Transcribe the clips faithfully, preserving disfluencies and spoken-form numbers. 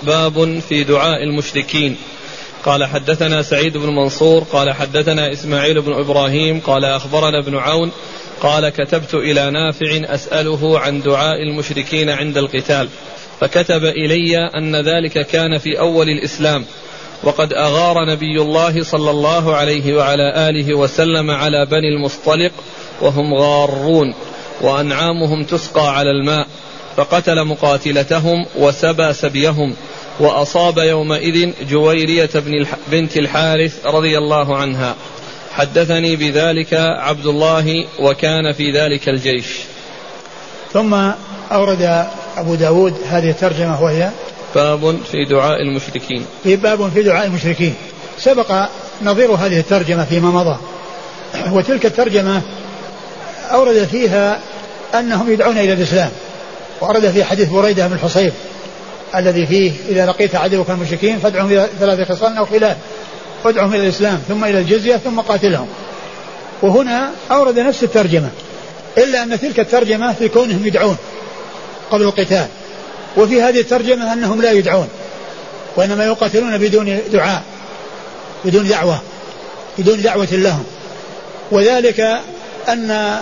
باب في دعاء المشركين. قال حدثنا سعيد بن منصور قال حدثنا إسماعيل بن إبراهيم قال أخبرنا ابن عون قال كتبت إلى نافع أسأله عن دعاء المشركين عند القتال، فكتب إلي أن ذلك كان في أول الإسلام، وقد أغار نبي الله صلى الله عليه وعلى آله وسلم على بني المصطلق وهم غارون وأنعامهم تسقى على الماء، فقتل مقاتلتهم وسبى سبيهم، وأصاب يومئذ جويرية بنت الحارث رضي الله عنها. حدثني بذلك عبد الله وكان في ذلك الجيش. ثم أورد أبو داود هذه الترجمة وهي باب في دعاء المشركين. في باب في دعاء المشركين. سبق نظير هذه الترجمة فيما مضى، وتلك الترجمة أورد فيها أنهم يدعون إلى الإسلام، وأورد في حديث بريدة بن الحصيب الذي فيه إذا لقيت عدوك المشركين فادعهم إلى ثلاث خصال أو خلاف، فادعهم إلى الإسلام ثم إلى الجزية ثم قاتلهم. وهنا أورد نفس الترجمة، إلا أن تلك الترجمة في كونهم يدعون قبل القتال، وفي هذه الترجمة أنهم لا يدعون وإنما يقاتلون بدون دعاء، بدون دعوة، بدون دعوة لهم. وذلك أن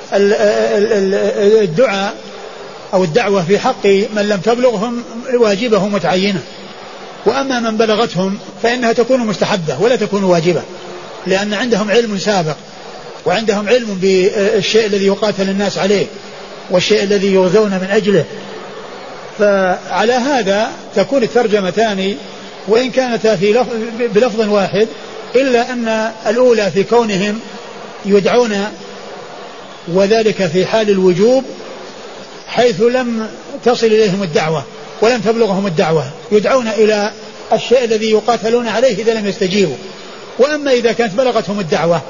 الدعاء أو الدعوة في حق من لم تبلغهم واجبة متعينة، وأما من بلغتهم فإنها تكون مستحبة ولا تكون واجبة، لأن عندهم علم سابق وعندهم علم بالشيء الذي يقاتل الناس عليه والشيء الذي يغزون من أجله. فعلى هذا تكون الترجمتان وإن كانتا في لفظ بلفظ واحد، إلا أن الأولى في كونهم يدعون، وذلك في حال الوجوب حيث لم تصل إليهم الدعوة ولم تبلغهم الدعوة، يدعون إلى الشيء الذي يقاتلون عليه إذا لم يستجيبوا. وأما إذا كانت بلغتهم الدعوة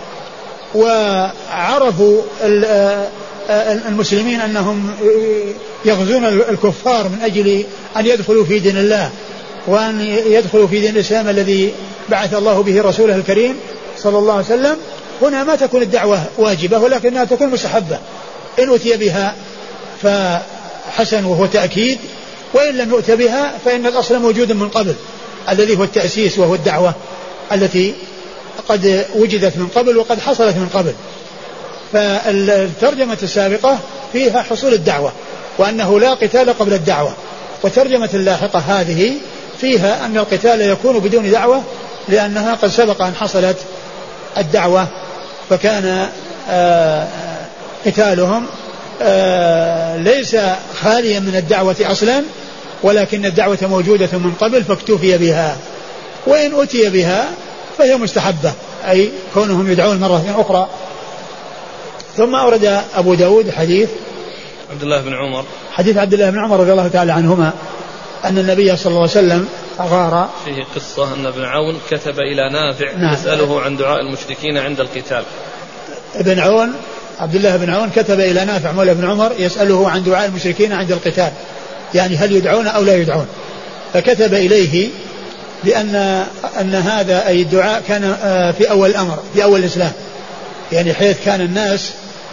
وعرفوا المسلمين أنهم يغزون الكفار من أجل أن يدخلوا في دين الله وأن يدخلوا في دين الإسلام الذي بعث الله به رسوله الكريم صلى الله عليه وسلم، هنا ما تكون الدعوة واجبة ولكنها تكون مستحبة، إن أتي بها فحسن وهو تأكيد، وإن لم يؤت بها فإن الأصل موجود من قبل الذي هو التأسيس وهو الدعوة التي قد وجدت من قبل وقد حصلت من قبل. فالترجمة السابقة فيها حصول الدعوة وأنه لا قتال قبل الدعوة، والترجمة اللاحقة هذه فيها أن القتال يكون بدون دعوة لأنها قد سبق أن حصلت الدعوة، فكان آه قتالهم آه ليس خاليا من الدعوة أصلا، ولكن الدعوة موجودة من قبل فاكتفي بها، وإن أتي بها فهي مستحبة، أي كونهم يدعون مرة أخرى. ثم أورد أبو داود حديث عبد الله بن عمر، حديث عبد الله بن عمر رضي الله تعالى عنهما أن النبي صلى الله عليه وسلم أغار. فيه قصة أن ابن عون كتب إلى نافع نعم. يسأله عن دعاء المشركين عند القتال. ابن عون عبد الله بن عون كتب إلى نافع مولى بن عمر يسأله عن دعاء المشركين عند القتال، يعني هل يدعون أو لا يدعون، فكتب إليه بأن أن هذا أي الدعاء كان في أول الأمر في أول الإسلام، يعني حيث كان الناس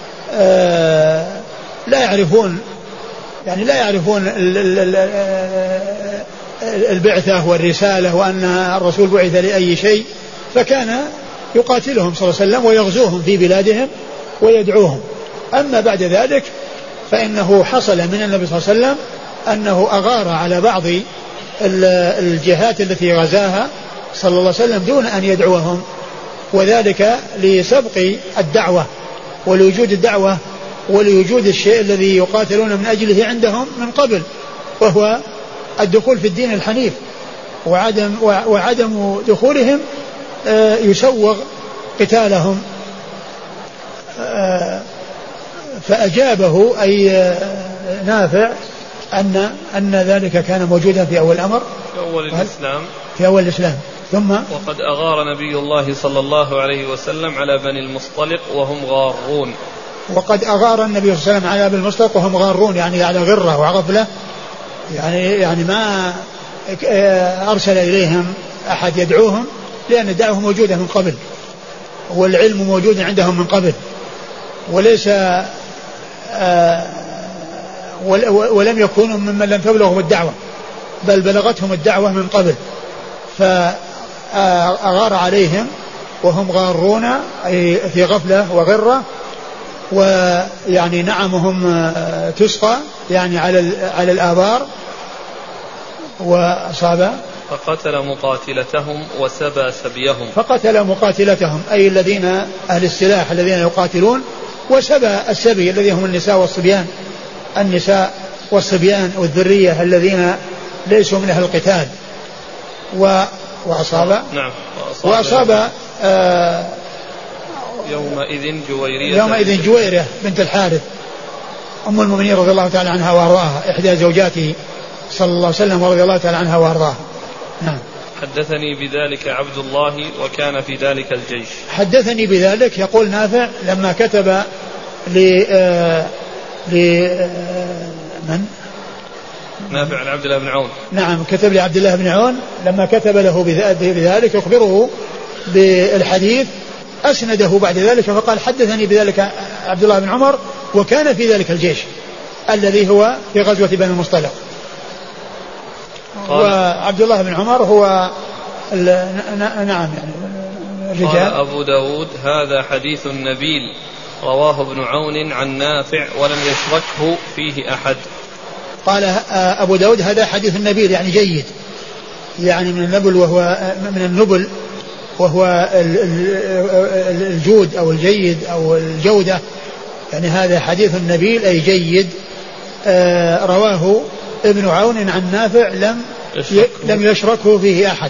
لا يعرفون يعني لا يعرفون البعثة والرسالة وأن الرسول بعث لأي شيء، فكان يقاتلهم صلى الله عليه وسلم ويغزوهم في بلادهم ويدعوهم. أما بعد ذلك فإنه حصل من النبي صلى الله عليه وسلم أنه أغار على بعض الجهات التي غزاها صلى الله عليه وسلم دون أن يدعوهم، وذلك لسبق الدعوة ولوجود الدعوة ولوجود الشيء الذي يقاتلون من أجله عندهم من قبل، وهو الدخول في الدين الحنيف، وعدم, وعدم دخولهم يسوغ قتالهم. فأجابه أي نافع أن أن ذلك كان موجودا في أول الأمر في أول الإسلام في أول الإسلام ثم وقد أغار نبي الله صلى الله عليه وسلم على بني المصطلق وهم غارون. وقد أغار النبي صلى الله عليه وسلم على بني المصطلق وهم غارون، يعني على غرة وغفلة، يعني يعني ما أرسل إليهم أحد يدعوهم، لأن الدعوة موجودة من قبل والعلم موجود عندهم من قبل، وليس آه ولم يكونوا ممن لم تبلغهم الدعوة، بل بلغتهم الدعوة من قبل فأغار عليهم وهم غارون أي في غفلة وغرة، ويعني نعمهم تسقى يعني على على الآبار، وأصاب فقتل مقاتلتهم وسبى سبيهم. فقتل مقاتلتهم أي الذين أهل السلاح الذين يقاتلون، وسبى السبي الذي هم النساء والصبيان، النساء والصبيان والذرية الذين ليسوا من أهل القتال. و وأصاب نعم وأصاب, وأصاب آه يومئذ جويرية يومئذ جويرية بنت الحارث أم المؤمنين رضي الله تعالى عنها وأرضاها، إحدى زوجاته صلى الله عليه وسلم ورضي الله تعالى عنها وأرضاها. نعم. حدثني بذلك عبد الله وكان في ذلك الجيش. حدثني بذلك يقول نافع لما كتب ل آه ل آه من نافع عن عبد الله بن عون. نعم كتب لعبد الله بن عون لما كتب له بذلك يخبره بالحديث أسنده بعد ذلك فقال حدثني بذلك عبد الله بن عمر وكان في ذلك الجيش الذي هو في غزوة بني المصطلق. وعبد الله بن عمر هو نعم يعني الرجال. قال أبو داود هذا حديث نبيل رواه ابن عون عن نافع ولم يشركه فيه أحد. قال أبو داود هذا حديث نبيل يعني جيد، يعني من النبل وهو من النبل وهو الجود أو الجيد أو الجودة، يعني هذا حديث نبيل أي جيد. رواه ابن عون عن نافع لم لم يشركه فيه أحد.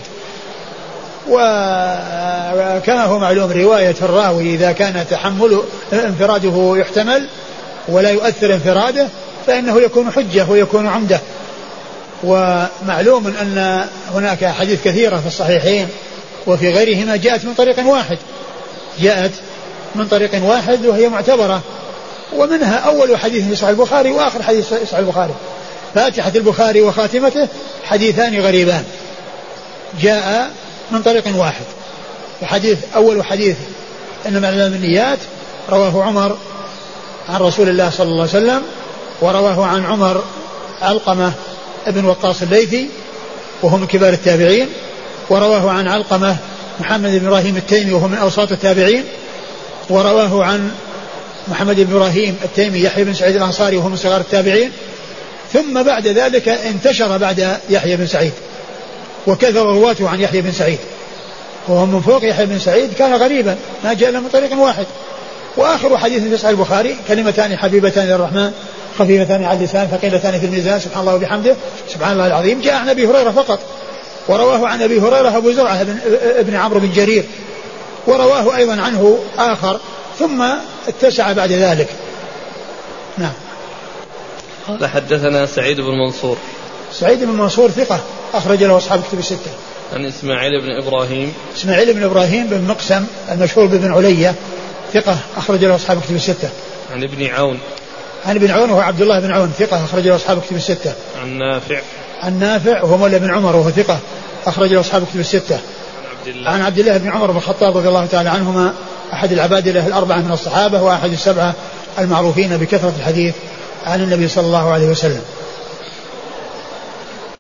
وكما هو معلوم رواية الراوي إذا كان تحمل انفراده يحتمل ولا يؤثر انفراده فإنه يكون حجة ويكون عمدة. ومعلوم أن هناك حديث كثيرة في الصحيحين وفي غيرهما جاءت من طريق واحد جاءت من طريق واحد وهي معتبرة، ومنها أول حديث في صحيح البخاري وآخر حديث في صحيح البخاري. فاتحة البخاري وخاتمته حديثان غريبان جاء من طريق واحد. الحديث أول حديث إنما الأعمال بالنيات رواه عمر عن رسول الله صلى الله عليه وسلم، ورواه عن عمر علقمة ابن وقاص الليثي وهو من كبار التابعين، ورواه عن علقمة محمد بن إبراهيم التيمي وهو من أوساط التابعين، ورواه عن محمد بن إبراهيم التيمي يحيى بن سعيد الأنصاري وهو من صغار التابعين. ثم بعد ذلك انتشر بعد يحيى بن سعيد وكثر رواته عن يحيى بن سعيد، وهو من فوق يحيى بن سعيد كان غريبا ما جاء إلا من طريق واحد. وآخر حديث في صحيح البخاري كلمتان حبيبتان للرحمن خفيفتان على اللسان ثقيلتان في الميزان سبحان الله وبحمده سبحان الله العظيم، جاء عن أبي هريرة فقط. ورواه عن أبي هريرة أبو زرعة بن, ابن عمرو بن جرير، ورواه أيضا عنه آخر ثم اتسع بعد ذلك. نعم. قال حدثنا سعيد بن منصور. سعيد بن منصور ثقة أخرج له أصحاب الكتب الستة. عن إسماعيل بن إبراهيم. إسماعيل بن إبراهيم بن مقسم المشهور بن علية ثقة أخرج له أصحاب الكتب الستة. عن ابن عون. عن ابن عون وهو عبد الله بن عون ثقة أخرج له أصحاب الكتب الستة. عن نافع. عن نافع وهو مولى بن عمر وهو ثقة أخرج له أصحاب الكتب الستة. عن عبد الله. عن عبد الله بن عمر بن الخطاب رضي الله تعالى عنهما أحد العبادلة الأربعة من الصحابة وأحد السبعة المعروفين بكثرة الحديث عن النبي صلى الله عليه وسلم.